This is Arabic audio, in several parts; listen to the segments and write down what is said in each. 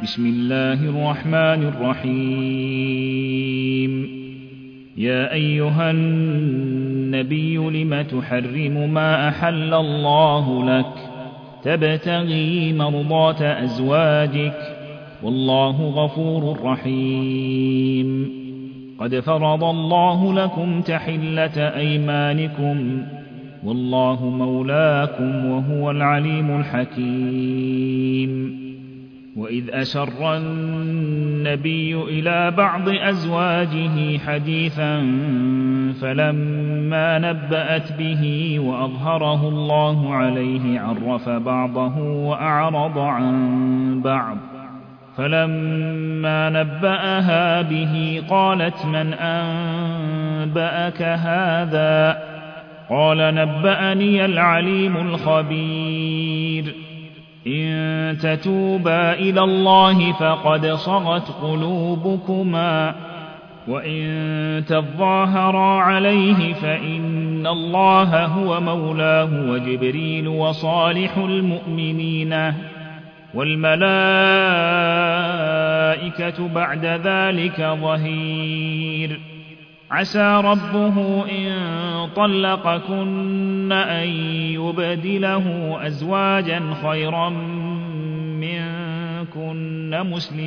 بسم الله الرحمن الرحيم يا أيها النبي لم تحرم ما أحل الله لك تبتغي مرضات أزواجك والله غفور رحيم قد فرض الله لكم تحلة أيمانكم والله مولاكم وهو العليم الحكيم وإذ أسر النبي إلى بعض أزواجه حديثا فلما نبأت به وأظهره الله عليه عرف بعضه وأعرض عن بعض فلما نبأها به قالت من أنبأك هذا قال نبأني العليم الخبير إن تتوبا إلى الله فقد صغت قلوبكما وإن تظاهرا عليه فإن الله هو مولاه وجبريل وصالح المؤمنين والملائكة بعد ذلك ظهير عسى ربه إن طلقكن أن يبدله أزواجا خيرا منكن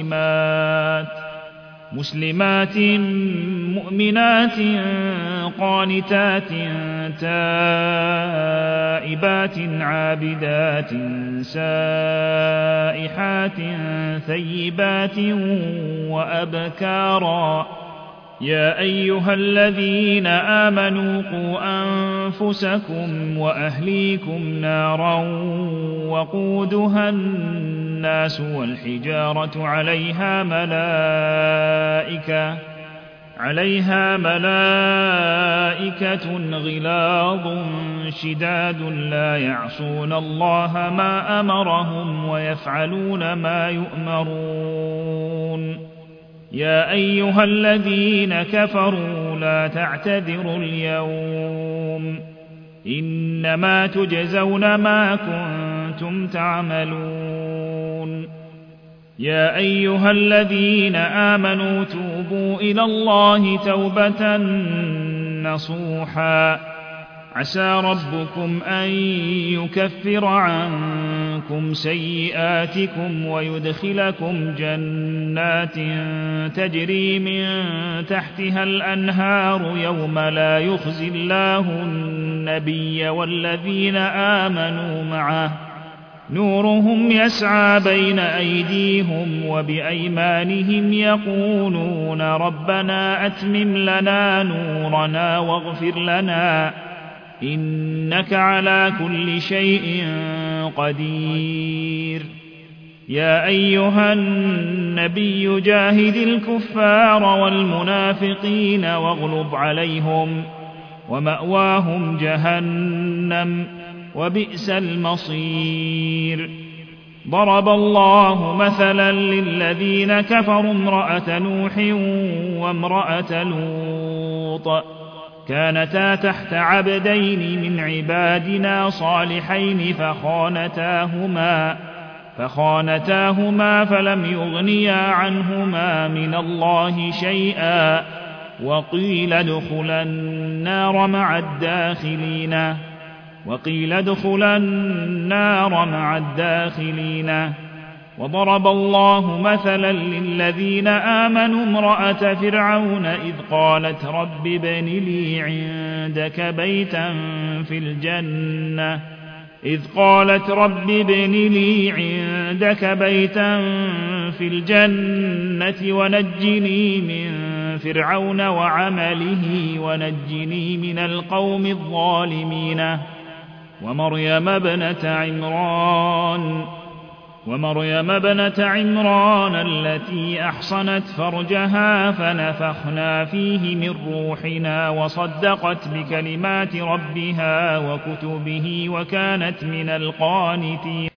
مسلمات مؤمنات قانتات تائبات عابدات سائحات ثيبات وأبكارا يا أيها الذين آمنوا قوا أنفسكم وأهليكم نارا وقودها الناس والحجارة عليها ملائكة غلاظ شداد لا يعصون الله ما أمرهم ويفعلون ما يؤمرون يا أيها الذين كفروا لا تعتذروا اليوم إنما تجزون ما كنتم تعملون يا أيها الذين آمنوا توبوا إلى الله توبة نصوحا عسى ربكم أن يكفر عنكم سيئاتكم ويدخلكم جنات تجري من تحتها الأنهار يوم لا يخزي الله النبي والذين آمنوا معه نورهم يسعى بين أيديهم وبأيمانهم يقولون ربنا أتمم لنا نورنا واغفر لنا إنك على كل شيء قدير يا أيها النبي جاهد الكفار والمنافقين واغلظ عليهم ومأواهم جهنم وبئس المصير ضرب الله مثلا للذين كفروا امرأة نوح وامرأة لوط كانتا تحت عبدين من عبادنا صالحين فخانتاهما فلم يغنيا عنهما من الله شيئا وقيل ادخلا النار مع الداخلين وضرب الله مثلا للذين آمنوا امرأة فرعون إذ قالت رب ابن لي عندك بيتا في الجنة ونجني من فرعون وعمله ونجني من القوم الظالمين ومريم ابنة عمران التي أحصنت فرجها فنفخنا فيه من روحنا وصدقت بكلمات ربها وكتبه وكانت من القانتين